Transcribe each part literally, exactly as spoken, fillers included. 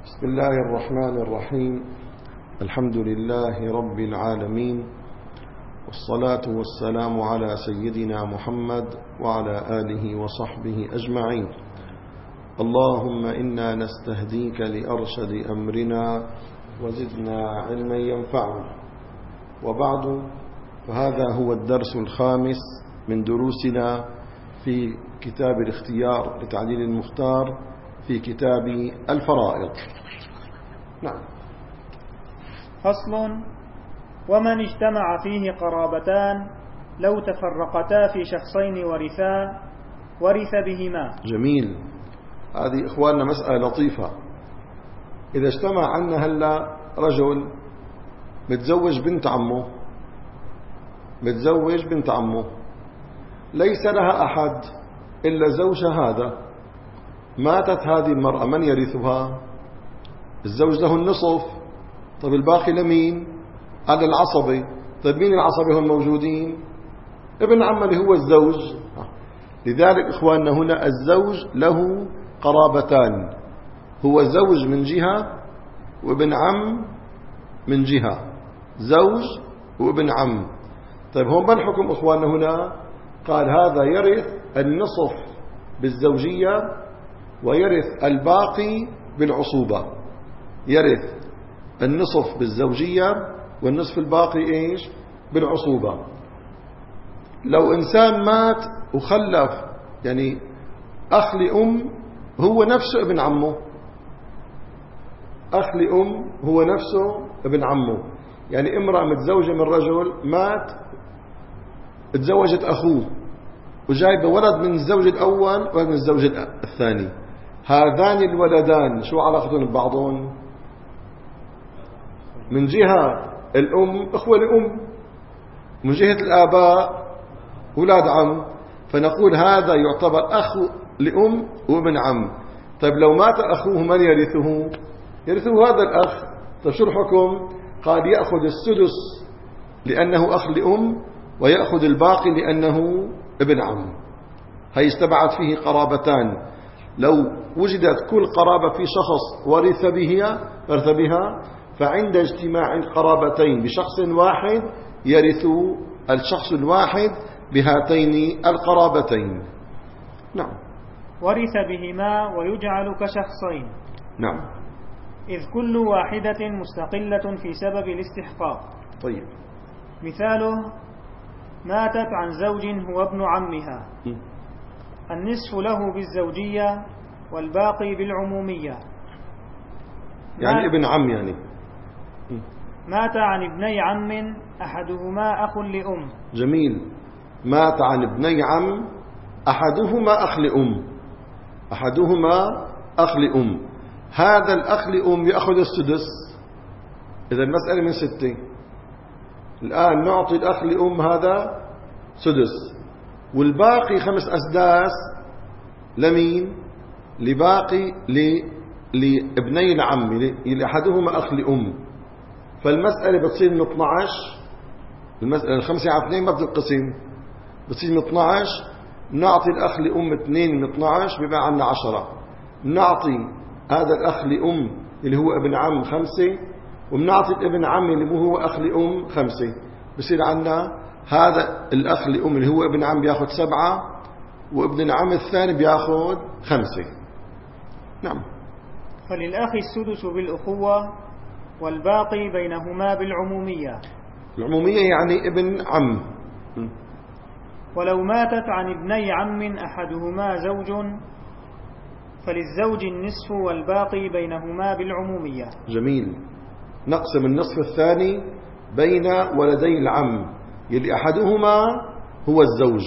بسم الله الرحمن الرحيم. الحمد لله رب العالمين، والصلاة والسلام على سيدنا محمد وعلى آله وصحبه أجمعين. اللهم إنا نستهديك لأرشد أمرنا وزدنا علما ينفعنا. وبعد، فهذا هو الدرس الخامس من دروسنا في كتاب الاختيار لتعديل المختار في كتاب الفرائض. نعم. فصل: ومن اجتمع فيه قرابتان لو تفرقتا في شخصين ورثا ورث بهما. جميل. هذه إخواننا مسألة لطيفة. إذا اجتمع عنا هلا رجل متزوج بنت عمه متزوج بنت عمه ليس لها أحد إلا زوجها هذا، ماتت هذه المرأة، من يرثها؟ الزوج له النصف. طيب الباقي لمين؟ على العصبة. طيب مين العصبة هم موجودين؟ ابن عم اللي هو الزوج. لذلك إخواننا هنا الزوج له قرابتان، هو زوج من جهة وابن عم من جهة، زوج وابن عم. طيب هم من حكم إخواننا هنا؟ قال هذا يرث النصف بالزوجية ويرث الباقي بالعصوبة. يرث النصف بالزوجية والنصف الباقي إيش؟ بالعصوبة. لو إنسان مات وخلف يعني أخ لأم هو نفسه ابن عمه، أخ لأم هو نفسه ابن عمه. يعني امرأة متزوجة من رجل مات اتزوجت أخوه وجايبه ولد من الزوج الأول ولد من الزوج الثاني. هذان الولدان شو علاقتهم ببعضهم؟ من جهة الأم أخوة لأم، من جهة الآباء أولاد عم، فنقول هذا يعتبر أخ لأم وابن عم. طيب لو مات أخوه من يرثه؟ يرثه هذا الأخ. طيب شو الحكم؟ قال يأخذ السدس لأنه أخ لأم ويأخذ الباقي لأنه ابن عم. هي اجتمعت فيه قرابتان، لو وجدت كل قرابة في شخص ورث بها ورث بها فعند اجتماع القرابتين بشخص واحد يرث الشخص الواحد بهاتين القرابتين. نعم. ورث بهما ويجعل كشخصين. نعم. إذ كل واحدة مستقلة في سبب الاستحقاق. طيب. مثاله: ماتت عن زوج هو ابن عمها، م. النصف له بالزوجية والباقي بالعمومية. يعني ابن عم يعني. م. مات عن ابني عم أحدهما أخ لأم. جميل. مات عن ابني عم أحدهما أخ لأم أحدهما أخ لأم هذا الأخ لأم يأخذ السدس. إذا المسألة من ستة. الآن نعطي الأخ لأم هذا سدس، والباقي خمس أسداس لمين؟ لباقي لابني العم اللي أحدهما أخ لأم. فالمسألة بتصير من اثني عشر. المسألة الخمسة على اثنين ما بتنقسم، بتصير من اثني عشر. نعطي الأخ لأم اثنين من اثني عشر بيبقى عنا عشرة. نعطي هذا الأخ لأم اللي هو ابن عم خمسة، وبنعطي الابن عم اللي هو أخ لأم خمسة. بصير عنا هذا الأخ لأم اللي هو ابن عم بياخد سبعة، وابن العم الثاني بياخد خمسة. نعم. فللأخ السدس بالأخوة والباقي بينهما بالعمومية. العمومية يعني ابن عم. ولو ماتت عن ابني عم أحدهما زوج فللزوج النصف والباقي بينهما بالعمومية. جميل. نقسم النصف الثاني بين ولدي العم يلي أحدهما هو الزوج.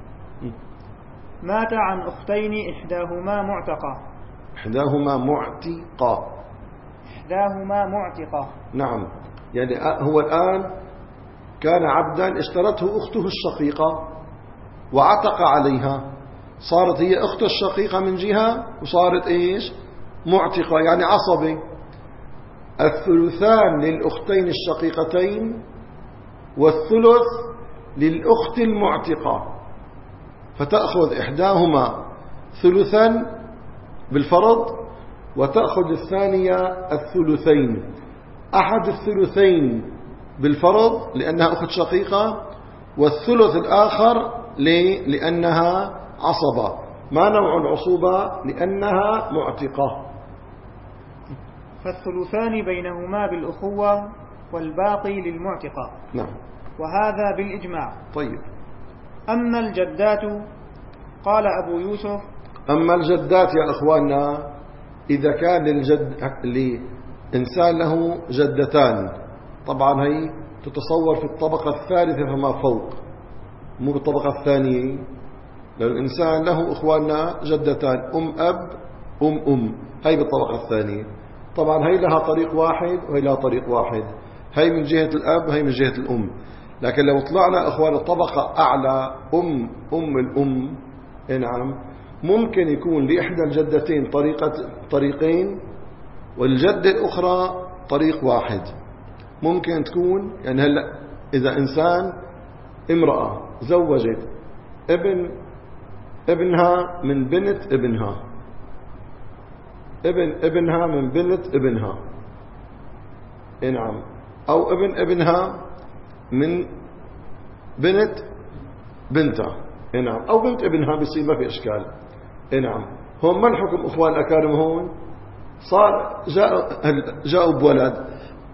مات عن أختين إحداهما معتقة. إحداهما معتقة. إحداهما معتقة. نعم. يعني هو الآن كان عبدا اشترته أخته الشقيقة وعتق عليها، صارت هي أخته الشقيقة من جهة وصارت إيش؟ معتقة، يعني عصبة. الثلثان للأختين الشقيقتين والثلث للأخت المعتقة، فتأخذ إحداهما ثلثا بالفرض وتأخذ الثانية الثلثين. أحد الثلثين بالفرض لأنها أخت شقيقة، والثلث الآخر لأنها عصبة. ما نوع العصوبة؟ لأنها معتقة. فالثلثان بينهما بالأخوة والباقي للمعتقة. نعم. وهذا بالإجماع. طيب. أما الجدات قال أبو يوسف أما الجدات يا أخواننا، إذا كان للجد لإنسان له جدتان، طبعا هي تتصور في الطبقة الثالثة فما فوق، مو بالطبقة الثانية. لأن الإنسان له أخواننا جدتان، أم أب أم أم، هي بالطبقة الثانية. طبعا هي لها طريق واحد وهي لها طريق واحد، هي من جهة الأب هي من جهة الأم. لكن لو طلعنا أخوان الطبقة أعلى، أم أم الأم، نعم، ممكن يكون لإحدى الجدتين طريقة طريقين، والجدة الأخرى طريق واحد. ممكن تكون يعني هلا إذا إنسان امرأة زوجت ابن ابنها من بنت ابنها، ابن ابنها من بنت ابنها، نعم، أو ابن ابنها من بنت بنتها، نعم، أو بنت ابنها، بيصير ما في إشكال. نعم. هون ما الحكم أخوان الأكارم؟ هون صار جاء جاءوا بولد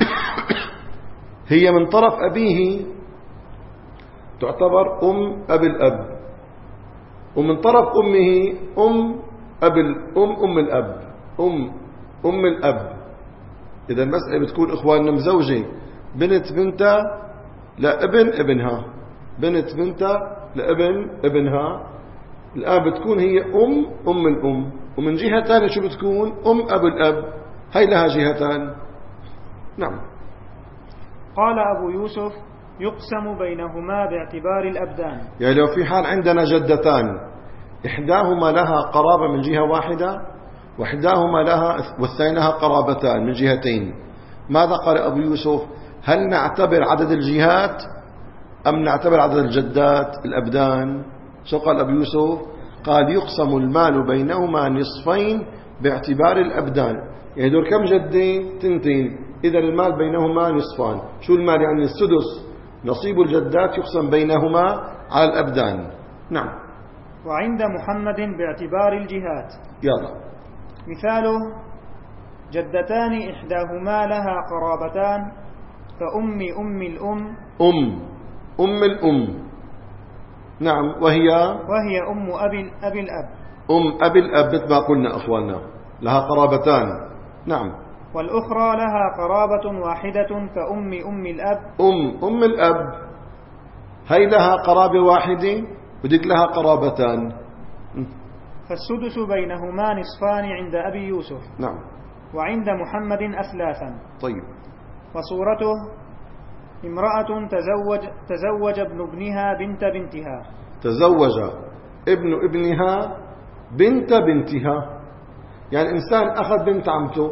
هي من طرف أبيه تعتبر أم أبي الأب، ومن طرف أمه أم أبي الأم أم الأب أم أم الأب. إذا المسألة بتكون إخواننا مزوجة بنت بنتها لابن ابنها، بنت بنتها لابن ابنها. الآن بتكون هي أم أم الأم، ومن جهة ثانية شو بتكون؟ أم أبو الأب، هي لها جهتان. نعم. قال أبو يوسف يقسم بينهما باعتبار الأبدان. يعني لو في حال عندنا جدتان، إحداهما لها قرابة من جهة واحدة، وإحداهما لها والثانية لها قرابتان من جهتين، ماذا قال أبو يوسف؟ هل نعتبر عدد الجهات أم نعتبر عدد الجدات الأبدان؟ شو قال أبو يوسف؟ قال يقسم المال بينهما نصفين باعتبار الأبدان. يعني دول كم جدين؟ تنتين، إذا المال بينهما نصفان. شو المال؟ يعني السدس، نصيب الجدات يقسم بينهما على الأبدان. نعم. وعند محمد باعتبار الجهات. يلا. مثاله جدتان إحداهما لها قرابتان كأم أم الأم أم أم الأم، نعم، وهي وهي أم أبي, أبي الأب أم أبي الأب مثل ما قلنا أخواننا، لها قرابتان. نعم. والأخرى لها قرابة واحدة كأم أم الأب أم أم الأب، هي لها قرابة واحدة وديك لها قرابتان. فالسدس بينهما نصفان عند أبي يوسف. نعم. وعند محمد أثلاثا. طيب. وصورته امرأة تزوج, تزوج ابن ابنها بنت بنتها. تزوج ابن ابنها بنت بنتها، يعني إنسان أخذ بنت عمته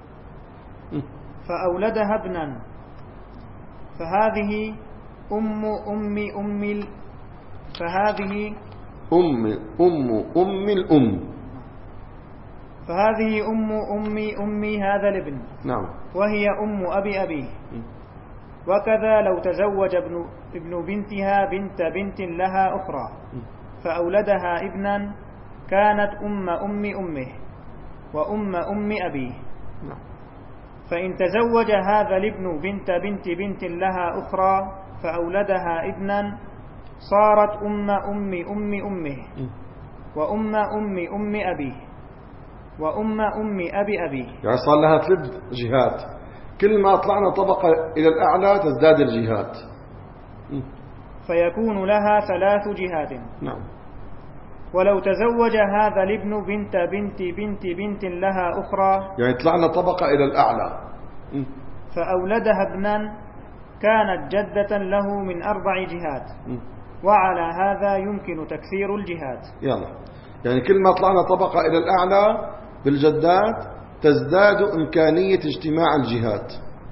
فأولدها ابنا، فهذه أم أم أم ال... فهذه أم أم أم الأم، فهذه أم أم أم هذا الابن. نعم. وهي أم أبي أبيه. وكذا لو تزوج ابن, ابن بنتها بنت بنت لها أخرى فأولدها ابنا، كانت أم أم أمه وأم أم أبيه. فإن تزوج هذا الابن بنت بنت بنت لها أخرى فأولدها ابنا، صارت أم أم أم أمه وأم أم أم أبيه وأم أم أبي أبيه. يعني صار لها ثلاث جهات، كل ما طلعنا طبقة إلى الأعلى تزداد الجهات، فيكون لها ثلاث جهات. نعم. ولو تزوج هذا الابن بنت بنت بنت بنت لها أخرى، يعني طلعنا طبقة إلى الأعلى، فأولدها ابنا، كانت جدة له من أربع جهات. وعلى هذا يمكن تكثير الجهات. يلا. يعني كل ما طلعنا طبقة إلى الأعلى بالجدات تزداد إمكانية اجتماع الجهات.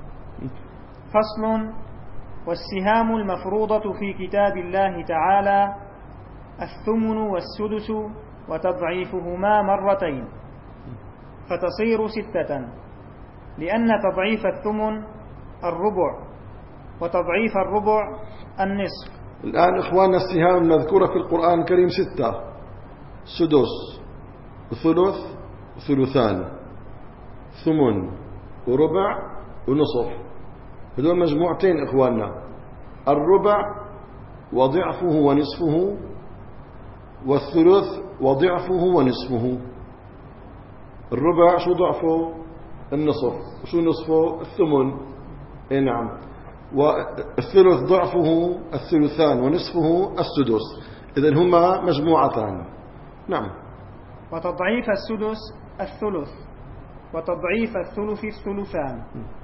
فصل. والسهام المفروضة في كتاب الله تعالى الثمن والسدس وتضعيفهما مرتين. فتصير ستة، لأن تضعيف الثمن الربع، وتضعيف الربع النصف. الآن إخواننا السهام المذكورة في القرآن الكريم ستة: سدس وثلث وثلثان، ثمن وربع ونصف. هذول مجموعتين إخواننا: الربع وضعفه ونصفه، والثلث وضعفه ونصفه. الربع شو ضعفه؟ النصف. وشو نصفه؟ الثمن. اي نعم. والثلث ضعفه الثلثان ونصفه السدس. إذن هما مجموعتان. نعم. وتضعيف السدس الثلث، وتضعيف الثلث الثلثان.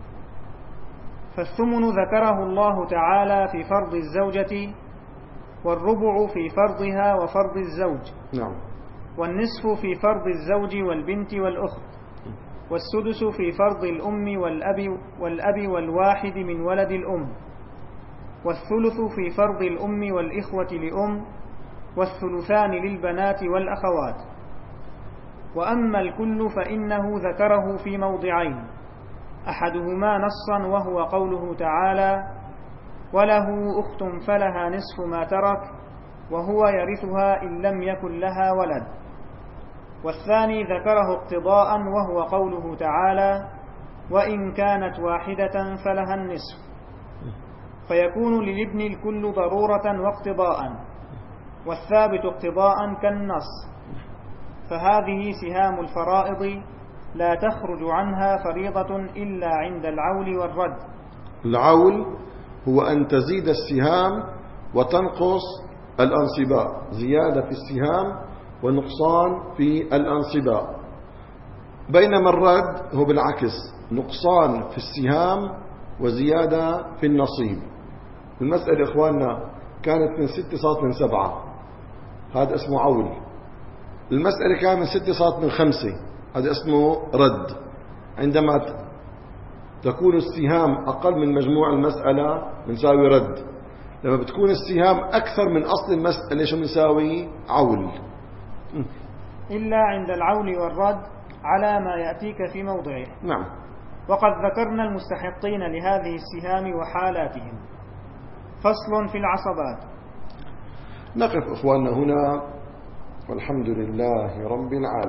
فالثمن ذكره الله تعالى في فرض الزوجة، والربع في فرضها وفرض الزوج. نعم. والنصف في فرض الزوج والبنت والأخت، والسدس في فرض الأم والأب والأب والواحد من ولد الأم، والثلث في فرض الأم والإخوة لأم، والثلثان للبنات والأخوات. وأما الكل فإنه ذكره في موضعين: أحدهما نصا وهو قوله تعالى: وله أخت فلها نصف ما ترك وهو يرثها إن لم يكن لها ولد. والثاني ذكره اقتضاء وهو قوله تعالى: وإن كانت واحدة فلها النصف، فيكون للابن الكل ضرورة واقتضاء، والثابت اقتضاء كالنص. فهذه سهام الفرائض لا تخرج عنها فريضة إلا عند العول والرد. العول هو أن تزيد السهام وتنقص الأنصباء، زيادة في السهام ونقصان في الأنصباء. بينما الرد هو بالعكس، نقصان في السهام وزيادة في النصيب. المسألة إخواننا كانت من ستة صارت من سبعة، هذا اسمه عول. المسألة كانت من ستة صارت من خمسة، هذا اسمه رد. عندما تكون السهام أقل من مجموع المسألة بنساوي رد. لما بتكون السهام أكثر من أصل المسألة شو بنساوي؟ عول. إلا عند العول والرد على ما يأتيك في موضعه. نعم. وقد ذكرنا المستحقين لهذه السهام وحالاتهم. فصل في العصبات. نقف إخواننا هنا، والحمد لله رب العالمين.